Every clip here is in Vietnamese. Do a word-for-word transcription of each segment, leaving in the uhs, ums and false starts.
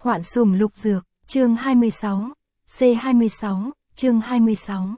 Hoạn sùng lục dược, chương hai mươi sáu, C hai mươi sáu, chương hai mươi sáu.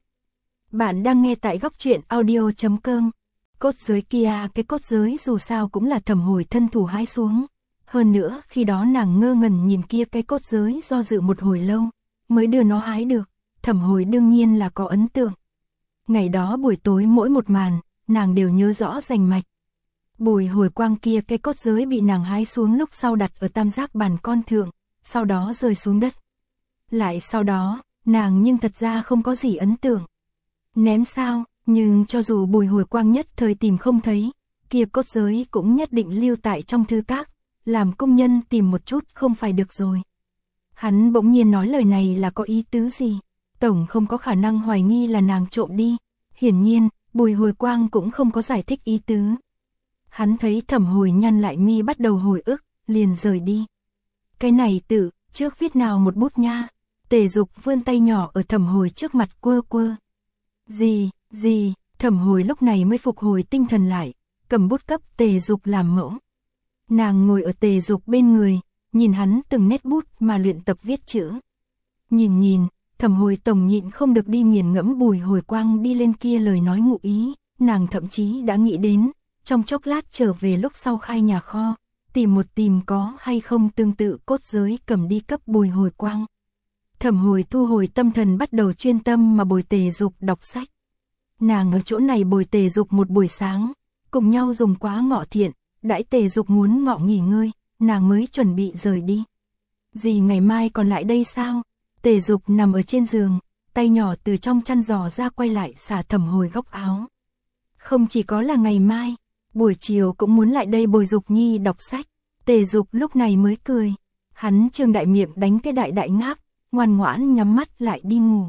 Bạn đang nghe tại góc truyện audio chấm com. Cốt giới kia, cái cốt giới dù sao cũng là Thẩm Hồi thân thủ hái xuống. Hơn nữa, khi đó nàng ngơ ngẩn nhìn kia cái cốt giới do dự một hồi lâu, mới đưa nó hái được. Thẩm Hồi đương nhiên là có ấn tượng. Ngày đó buổi tối mỗi một màn, nàng đều nhớ rõ rành mạch. Bùi Hồi Quang kia cái cốt giới bị nàng hái xuống lúc sau đặt ở tam giác bàn con thượng, sau đó rơi xuống đất. Lại sau đó, nàng nhưng thật ra không có gì ấn tượng. Ném sao, nhưng cho dù Bùi Hồi Quang nhất thời tìm không thấy, kia cốt giới cũng nhất định lưu tại trong thư các, làm công nhân tìm một chút không phải được rồi. Hắn bỗng nhiên nói lời này là có ý tứ gì? Tổng không có khả năng hoài nghi là nàng trộm đi. Hiển nhiên, Bùi Hồi Quang cũng không có giải thích ý tứ. Hắn thấy Thẩm Hồi nhăn lại mi bắt đầu hồi ức, liền rời đi. Cái này tự, trước viết nào một bút nha. Tề Dục vươn tay nhỏ ở Thẩm Hồi trước mặt quơ quơ. Gì, gì, Thẩm Hồi lúc này mới phục hồi tinh thần lại, cầm bút cấp Tề Dục làm mẫu. Nàng ngồi ở Tề Dục bên người, nhìn hắn từng nét bút mà luyện tập viết chữ. Nhìn nhìn, Thẩm Hồi tổng nhịn không được đi nghiền ngẫm Bùi Hồi Quang đi lên kia lời nói ngụ ý, nàng thậm chí đã nghĩ đến, trong chốc lát trở về lúc sau khai nhà kho, tìm một tìm có hay không tương tự cốt giới cầm đi cấp Bùi Hồi Quang. Thẩm Hồi thu hồi tâm thần bắt đầu chuyên tâm mà bồi Tề Dục đọc sách. Nàng ở chỗ này bồi Tề Dục một buổi sáng, cùng nhau dùng quá ngọ thiện, đãi Tề Dục muốn ngọ nghỉ ngơi, nàng mới chuẩn bị rời đi. Dì ngày mai còn lại đây sao? Tề Dục nằm ở trên giường, tay nhỏ từ trong chăn giò ra quay lại xả Thẩm Hồi góc áo. Không chỉ có là ngày mai, buổi chiều cũng muốn lại đây bồi Dục Nhi đọc sách. Tề Dục lúc này mới cười, hắn trương đại miệng đánh cái đại đại ngáp, ngoan ngoãn nhắm mắt lại đi ngủ.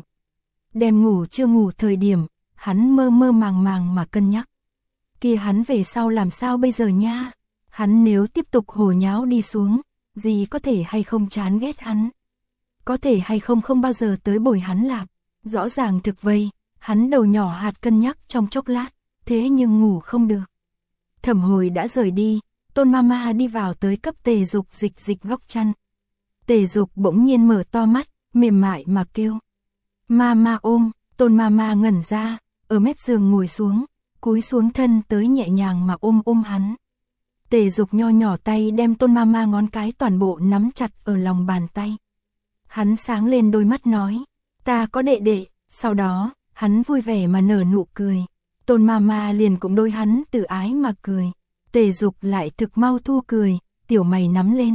Đêm ngủ chưa ngủ thời điểm, hắn mơ mơ màng màng mà cân nhắc. Kia hắn về sau làm sao bây giờ nha? Hắn nếu tiếp tục hồ nháo đi xuống, gì có thể hay không chán ghét hắn? Có thể hay không không bao giờ tới bồi hắn lạc? Rõ ràng thực vây, hắn đầu nhỏ hạt cân nhắc trong chốc lát, thế nhưng ngủ không được. Thẩm Hồi đã rời đi, Tôn Mama đi vào tới cấp Tề Dục dịch dịch góc chăn. Tề Dục bỗng nhiên mở to mắt, mềm mại mà kêu. Mama ôm, Tôn Mama ngẩn ra, ở mép giường ngồi xuống, cúi xuống thân tới nhẹ nhàng mà ôm ôm hắn. Tề Dục nho nhỏ tay đem Tôn Mama ngón cái toàn bộ nắm chặt ở lòng bàn tay. Hắn sáng lên đôi mắt nói, ta có đệ đệ, sau đó, hắn vui vẻ mà nở nụ cười. Tôn Mama liền cũng đôi hắn từ ái mà cười. Tề Dục lại thực mau thu cười, tiểu mày nắm lên.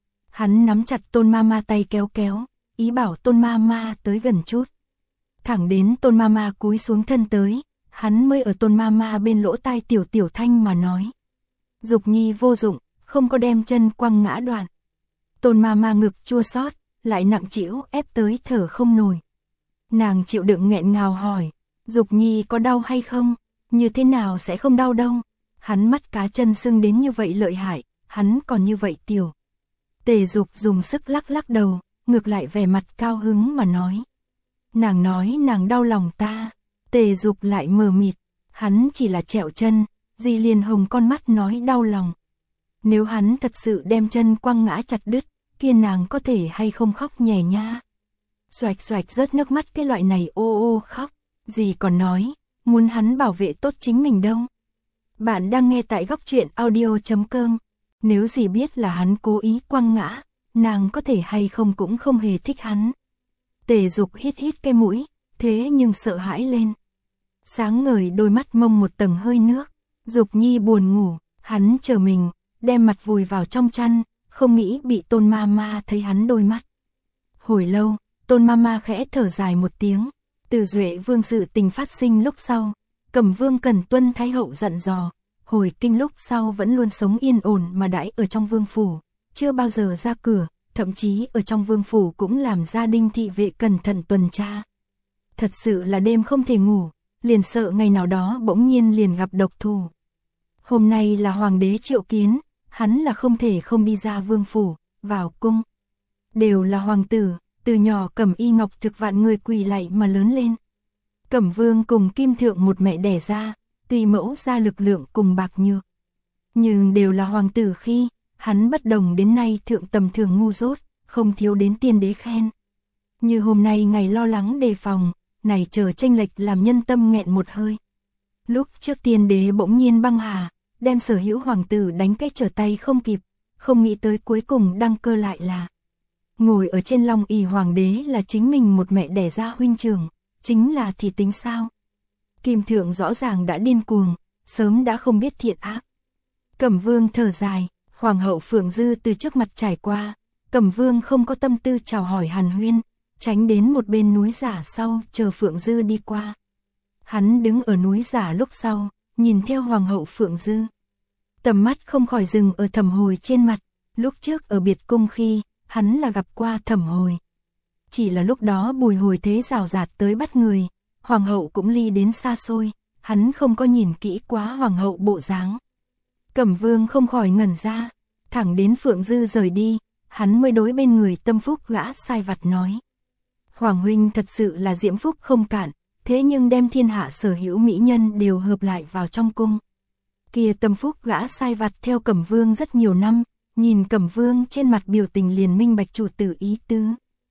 Hắn nắm chặt Tôn Mama tay kéo kéo, ý bảo Tôn Mama tới gần chút. Thẳng đến Tôn Mama cúi xuống thân tới, hắn mới ở Tôn Mama bên lỗ tai tiểu tiểu thanh mà nói. Dục Nhi vô dụng, không có đem chân quăng ngã đoạn. Tôn Mama ngực chua xót, lại nặng trĩu ép tới thở không nổi. Nàng chịu đựng nghẹn ngào hỏi, Dục Nhi có đau hay không? Như thế nào sẽ không đau đâu? Hắn mắt cá chân sưng đến như vậy lợi hại, hắn còn như vậy tiểu. Tề Dục dùng sức lắc lắc đầu, ngược lại vẻ mặt cao hứng mà nói. Nàng nói nàng đau lòng ta. Tề Dục lại mờ mịt, hắn chỉ là trẹo chân, dì liền hồng con mắt nói đau lòng. Nếu hắn thật sự đem chân quăng ngã chặt đứt, kia nàng có thể hay không khóc nhè nha. Xoạch xoạch rớt nước mắt cái loại này ô ô khóc, dì còn nói, muốn hắn bảo vệ tốt chính mình đâu. Bạn đang nghe tại góc truyện audio chấm com. Nếu dì biết là hắn cố ý quăng ngã, nàng có thể hay không cũng không hề thích hắn. Tề Dục hít hít cái mũi, thế nhưng sợ hãi lên. Sáng ngời đôi mắt mông một tầng hơi nước. Dục Nhi buồn ngủ, hắn chờ mình, đem mặt vùi vào trong chăn, không nghĩ bị Tôn Mama thấy hắn đôi mắt. Hồi lâu, Tôn Mama khẽ thở dài một tiếng. Từ Duệ Vương sự tình phát sinh lúc sau, Cẩm Vương cần tuân Thái hậu dặn dò, hồi kinh lúc sau vẫn luôn sống yên ổn mà đãi ở trong vương phủ, chưa bao giờ ra cửa, thậm chí ở trong vương phủ cũng làm gia đình thị vệ cẩn thận tuần tra. Thật sự là đêm không thể ngủ, liền sợ ngày nào đó bỗng nhiên liền gặp độc thủ. Hôm nay là hoàng đế triệu kiến, hắn là không thể không đi ra vương phủ, vào cung. Đều là hoàng tử, từ nhỏ Cẩm Y Ngọc thực vạn người quỳ lạy mà lớn lên. Cẩm Vương cùng Kim Thượng một mẹ đẻ ra, tùy mẫu ra lực lượng cùng bạc nhược. Nhưng đều là hoàng tử khi, hắn bất đồng đến nay thượng tầm thường ngu dốt, không thiếu đến tiên đế khen. Như hôm nay ngày lo lắng đề phòng, này chờ tranh lệch làm nhân tâm nghẹn một hơi. Lúc trước tiên đế bỗng nhiên băng hà, đem sở hữu hoàng tử đánh cái trở tay không kịp, không nghĩ tới cuối cùng đăng cơ lại là ngồi ở trên long ỷ hoàng đế là chính mình một mẹ đẻ ra huynh trưởng, chính là thì tính sao? Kim thượng rõ ràng đã điên cuồng, sớm đã không biết thiện ác. Cẩm Vương thở dài, hoàng hậu Phượng Dư từ trước mặt trải qua, Cẩm Vương không có tâm tư chào hỏi hàn huyên, tránh đến một bên núi giả sau chờ Phượng Dư đi qua. Hắn đứng ở núi giả lúc sau, nhìn theo hoàng hậu Phượng Dư. Tầm mắt không khỏi dừng ở Thẩm Hồi trên mặt, lúc trước ở biệt cung khi, hắn là gặp qua Thẩm Hồi. Chỉ là lúc đó Bùi Hồi thế rào rạt tới bắt người, hoàng hậu cũng ly đến xa xôi, hắn không có nhìn kỹ quá hoàng hậu bộ dáng. Cẩm Vương không khỏi ngẩn ra, thẳng đến Phượng Dư rời đi, hắn mới đối bên người tâm phúc gã sai vặt nói. Hoàng huynh thật sự là diễm phúc không cạn, thế nhưng đem thiên hạ sở hữu mỹ nhân đều hợp lại vào trong cung. Kia tâm phúc gã sai vặt theo Cẩm Vương rất nhiều năm, nhìn Cẩm Vương trên mặt biểu tình liền minh bạch chủ tử ý tứ.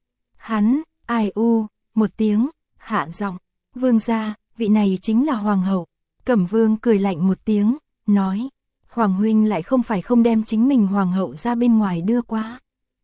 Hắn, ai u, một tiếng, hạ giọng, vương gia, vị này chính là hoàng hậu. Cẩm Vương cười lạnh một tiếng, nói, hoàng huynh lại không phải không đem chính mình hoàng hậu ra bên ngoài đưa qua.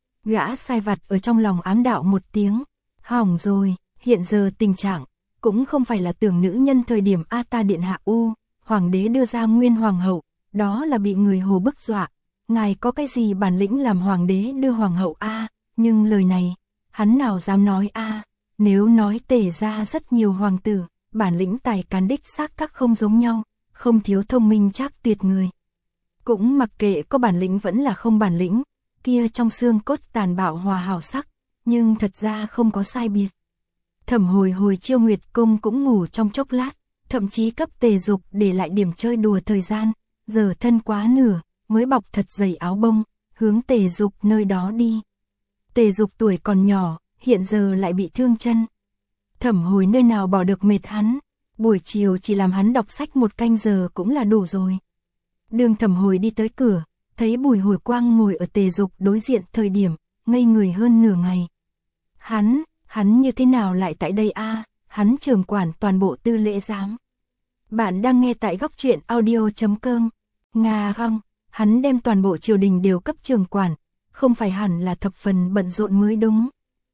Gã sai vặt ở trong lòng ám đạo một tiếng, hỏng rồi, hiện giờ tình trạng, cũng không phải là tưởng nữ nhân thời điểm A ta điện hạ u, hoàng đế đưa ra nguyên hoàng hậu, đó là bị người hồ bức dọa, ngài có cái gì bản lĩnh làm hoàng đế đưa hoàng hậu A, nhưng lời này, hắn nào dám nói A, nếu nói Tề ra rất nhiều hoàng tử, bản lĩnh tài cán đích xác các không giống nhau, không thiếu thông minh chắc tuyệt người. Cũng mặc kệ có bản lĩnh vẫn là không bản lĩnh, kia trong xương cốt tàn bạo hòa hảo sắc, nhưng thật ra không có sai biệt. Thẩm Hồi hồi Chiêu Nguyệt cung cũng ngủ trong chốc lát, thậm chí cấp Tề Dục để lại điểm chơi đùa thời gian, giờ thân quá nửa, mới bọc thật dày áo bông, hướng Tề Dục nơi đó đi. Tề Dục tuổi còn nhỏ, hiện giờ lại bị thương chân. Thẩm Hồi nơi nào bỏ được mệt hắn, buổi chiều chỉ làm hắn đọc sách một canh giờ cũng là đủ rồi. Đường Thẩm Hồi đi tới cửa, thấy Bùi Hồi Quang ngồi ở Tề Dục đối diện thời điểm, ngây người hơn nửa ngày. Hắn, hắn như thế nào lại tại đây a? À? Hắn trưởng quản toàn bộ tư lễ giám. Bạn đang nghe tại góc truyện audio chấm com. Nga không, hắn đem toàn bộ triều đình đều cấp trưởng quản, không phải hẳn là thập phần bận rộn mới đúng.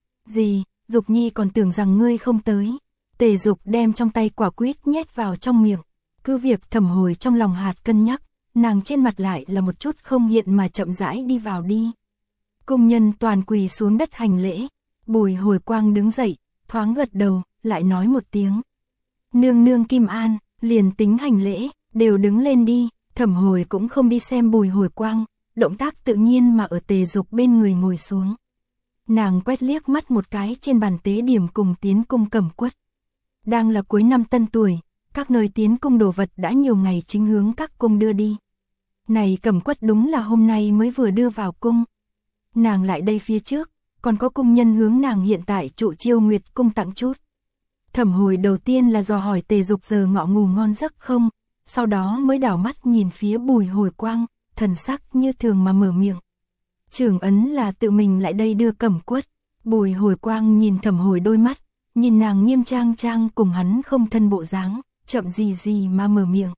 Gì, Dục Nhi còn tưởng rằng ngươi không tới. Tề Dục đem trong tay quả quýt nhét vào trong miệng. Cứ việc Thẩm Hồi trong lòng hạt cân nhắc, nàng trên mặt lại là một chút không hiện mà chậm rãi đi vào đi. Cung nhân toàn quỳ xuống đất hành lễ. Bùi Hồi Quang đứng dậy, thoáng gật đầu, lại nói một tiếng. Nương nương Kim An, liền tính hành lễ, đều đứng lên đi. Thẩm Hồi cũng không đi xem Bùi Hồi Quang, động tác tự nhiên mà ở Tề Dục bên người ngồi xuống. Nàng quét liếc mắt một cái trên bàn tế điểm cùng tiến cung Cẩm Quất. Đang là cuối năm tân tuổi, các nơi tiến cung đồ vật đã nhiều ngày chính hướng các cung đưa đi. Này Cẩm Quất đúng là hôm nay mới vừa đưa vào cung. Nàng lại đây phía trước, còn có cung nhân hướng nàng hiện tại trụ Chiêu Nguyệt cung tặng chút. Thẩm Hồi đầu tiên là dò hỏi Tề Dục giờ ngọ ngủ ngon giấc không, sau đó mới đảo mắt nhìn phía Bùi Hồi Quang, thần sắc như thường mà mở miệng. Trưởng ấn là tự mình lại đây đưa Cẩm Quất. Bùi Hồi Quang nhìn Thẩm Hồi đôi mắt, nhìn nàng nghiêm trang trang cùng hắn không thân bộ dáng, chậm gì gì mà mở miệng.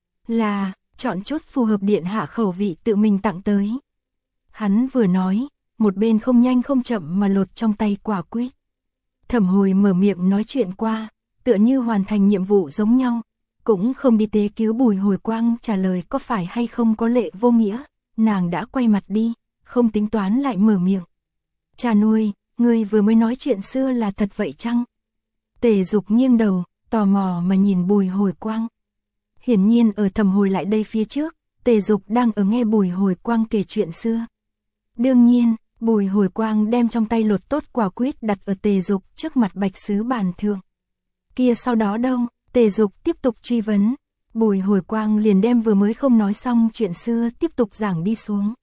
Là, chọn chút phù hợp điện hạ khẩu vị tự mình tặng tới. Hắn vừa nói, một bên không nhanh không chậm mà lột trong tay quả quýt. Thẩm Hồi mở miệng nói chuyện qua, tựa như hoàn thành nhiệm vụ giống nhau, cũng không đi tế cứu Bùi Hồi Quang trả lời có phải hay không có lệ vô nghĩa, nàng đã quay mặt đi, không tính toán lại mở miệng. Cha nuôi, ngươi vừa mới nói chuyện xưa là thật vậy chăng? Tề Dục nghiêng đầu, tò mò mà nhìn Bùi Hồi Quang. Hiển nhiên ở Thẩm Hồi lại đây phía trước, Tề Dục đang ở nghe Bùi Hồi Quang kể chuyện xưa. Đương nhiên, Bùi Hồi Quang đem trong tay lột tốt quả quýt đặt ở Tề Dục trước mặt bạch sứ bàn thượng. Kia sau đó đâu? Tề Dục tiếp tục truy vấn. Bùi Hồi Quang liền đem vừa mới không nói xong chuyện xưa tiếp tục giảng đi xuống.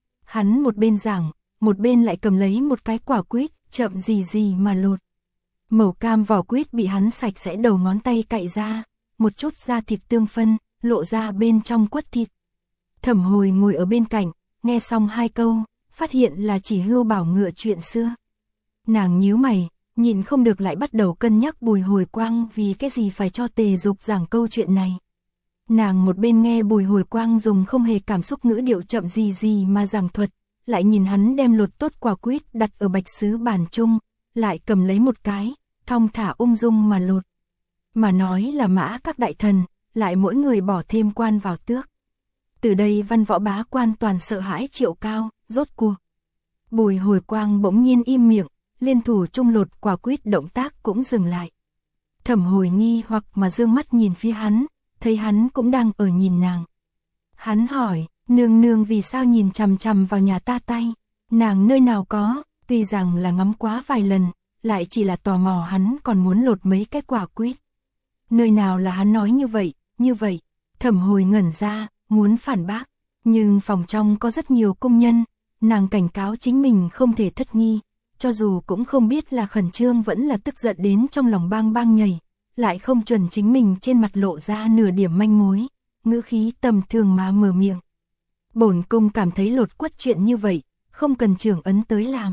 Hắn một bên giảng, một bên lại cầm lấy một cái quả quýt, chậm gì gì mà lột. Màu cam vỏ quýt bị hắn sạch sẽ đầu ngón tay cạy ra, một chút da thịt tương phân, lộ ra bên trong quất thịt. Thẩm Hồi ngồi ở bên cạnh, nghe xong hai câu, phát hiện là chỉ Hưu Bảo ngựa chuyện xưa. Nàng nhíu mày, nhìn không được lại bắt đầu cân nhắc Bùi Hồi Quang vì cái gì phải cho Tề Dục giảng câu chuyện này. Nàng một bên nghe Bùi Hồi Quang dùng không hề cảm xúc ngữ điệu chậm gì gì mà giảng thuật, lại nhìn hắn đem lột tốt quả quýt đặt ở bạch sứ bàn chung, lại cầm lấy một cái, thong thả ung dung mà lột. Mà nói là mã các đại thần, lại mỗi người bỏ thêm quan vào tước. Từ đây văn võ bá quan toàn sợ hãi Triệu Cao, rốt cuộc. Bùi Hồi Quang bỗng nhiên im miệng, liên thủ chung lột quả quýt động tác cũng dừng lại. Thẩm Hồi nghi hoặc mà dương mắt nhìn phía hắn, thấy hắn cũng đang ở nhìn nàng. Hắn hỏi, nương nương vì sao nhìn chằm chằm vào nhà ta tay, nàng nơi nào có, tuy rằng là ngắm quá vài lần, lại chỉ là tò mò hắn còn muốn lột mấy cái quả quýt. Nơi nào là hắn nói như vậy, như vậy, Thẩm Hồi ngẩn ra, muốn phản bác, nhưng phòng trong có rất nhiều công nhân, nàng cảnh cáo chính mình không thể thất nghi, cho dù cũng không biết là khẩn trương vẫn là tức giận đến trong lòng bang bang nhảy, lại không chuẩn chính mình trên mặt lộ ra nửa điểm manh mối, ngữ khí tầm thường mà mở miệng. Bổn cung cảm thấy lột quất chuyện như vậy, không cần trưởng ấn tới làm.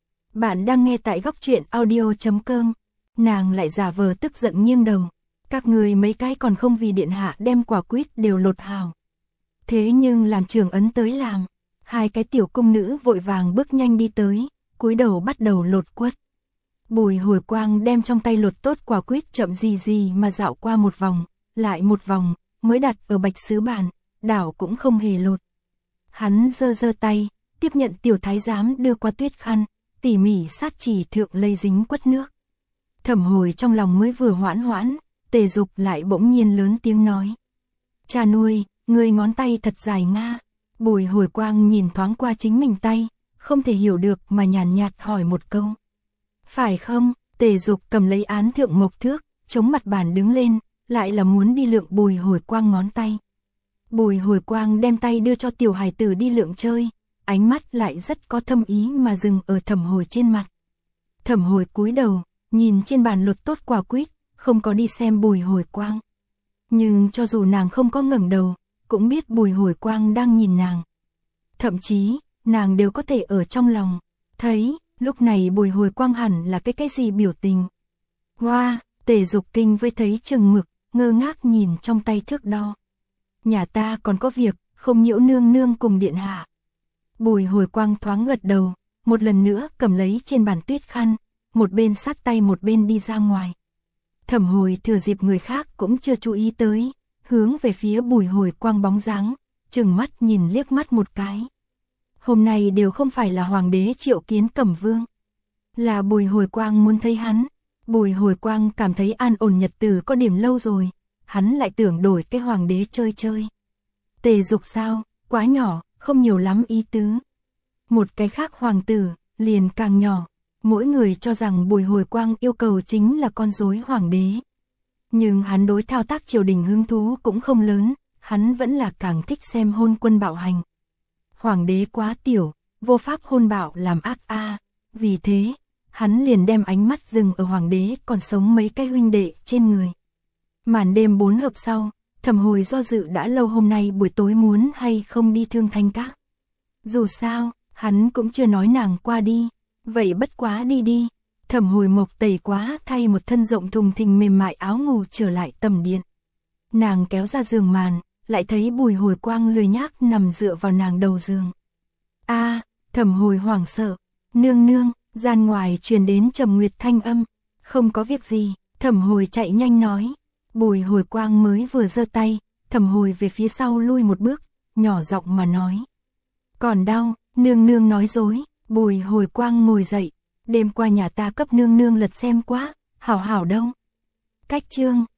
Bạn đang nghe tại góc truyện audio chấm com, nàng lại giả vờ tức giận nghiêng đầu, các người mấy cái còn không vì điện hạ đem quả quýt đều lột hào. Thế nhưng làm trưởng ấn tới làm, hai cái tiểu cung nữ vội vàng bước nhanh đi tới, cúi đầu bắt đầu lột quất. Bùi Hồi Quang đem trong tay lột tốt quả quýt chậm gì gì mà dạo qua một vòng, lại một vòng, mới đặt ở bạch sứ bàn, đảo cũng không hề lột. Hắn giơ giơ tay, tiếp nhận tiểu thái giám đưa qua tuyết khăn, tỉ mỉ sát chỉ thượng lây dính quất nước. Thẩm Hồi trong lòng mới vừa hoãn hoãn, Tề Dục lại bỗng nhiên lớn tiếng nói. Cha nuôi, người ngón tay thật dài nga. Bùi Hồi Quang nhìn thoáng qua chính mình tay, không thể hiểu được mà nhàn nhạt hỏi một câu. Phải không? Tề Dục cầm lấy án thượng mộc thước, chống mặt bàn đứng lên, lại là muốn đi lượng Bùi Hồi Quang ngón tay. Bùi Hồi Quang đem tay đưa cho tiểu hài tử đi lượng chơi, ánh mắt lại rất có thâm ý mà dừng ở Thẩm Hồi trên mặt. Thẩm Hồi cúi đầu, nhìn trên bàn lột tốt quả quýt, không có đi xem Bùi Hồi Quang. Nhưng cho dù nàng không có ngẩng đầu, cũng biết Bùi Hồi Quang đang nhìn nàng. Thậm chí, nàng đều có thể ở trong lòng, thấy, lúc này Bùi Hồi Quang hẳn là cái cái gì biểu tình. Hoa, wow, Tề Dục kinh với thấy chừng mực, ngơ ngác nhìn trong tay thước đo. Nhà ta còn có việc, không nhiễu nương nương cùng điện hạ. Bùi Hồi Quang thoáng gật đầu, một lần nữa cầm lấy trên bàn tuyết khăn, một bên sát tay một bên đi ra ngoài. Thẩm Hồi thừa dịp người khác cũng chưa chú ý tới, hướng về phía Bùi Hồi Quang bóng dáng, chừng mắt nhìn liếc mắt một cái. Hôm nay đều không phải là hoàng đế triệu kiến Cẩm Vương, là Bùi Hồi Quang muốn thấy hắn. Bùi Hồi Quang cảm thấy an ổn nhật tử có điểm lâu rồi, hắn lại tưởng đổi cái hoàng đế chơi chơi. Tề Dục sao, quá nhỏ, không nhiều lắm ý tứ. Một cái khác hoàng tử, liền càng nhỏ, mỗi người cho rằng Bùi Hồi Quang yêu cầu chính là con rối hoàng đế. Nhưng hắn đối thao tác triều đình hứng thú cũng không lớn, hắn vẫn là càng thích xem hôn quân bạo hành. Hoàng đế quá tiểu, vô pháp hôn bạo làm ác a, à. Vì thế, hắn liền đem ánh mắt dừng ở hoàng đế còn sống mấy cái huynh đệ trên người. Màn đêm bốn hợp sau, Thẩm Hồi do dự đã lâu hôm nay buổi tối muốn hay không đi Thương Thanh Các. Dù sao, hắn cũng chưa nói nàng qua đi, vậy bất quá đi đi. Thẩm Hồi mộc tẩy quá thay một thân rộng thùng thình mềm mại áo ngủ trở lại tầm điện. Nàng kéo ra giường màn, lại thấy Bùi Hồi Quang lười nhác nằm dựa vào nàng đầu giường. A, à, Thẩm Hồi hoảng sợ, nương nương, gian ngoài truyền đến trầm nguyệt thanh âm, không có việc gì. Thẩm Hồi chạy nhanh nói. Bùi Hồi Quang mới vừa giơ tay, Thẩm Hồi về phía sau lui một bước, nhỏ giọng mà nói. Còn đau, nương nương nói dối. Bùi Hồi Quang ngồi dậy, đêm qua nhà ta cấp nương nương lật xem quá, hảo hảo đâu. Cách chương,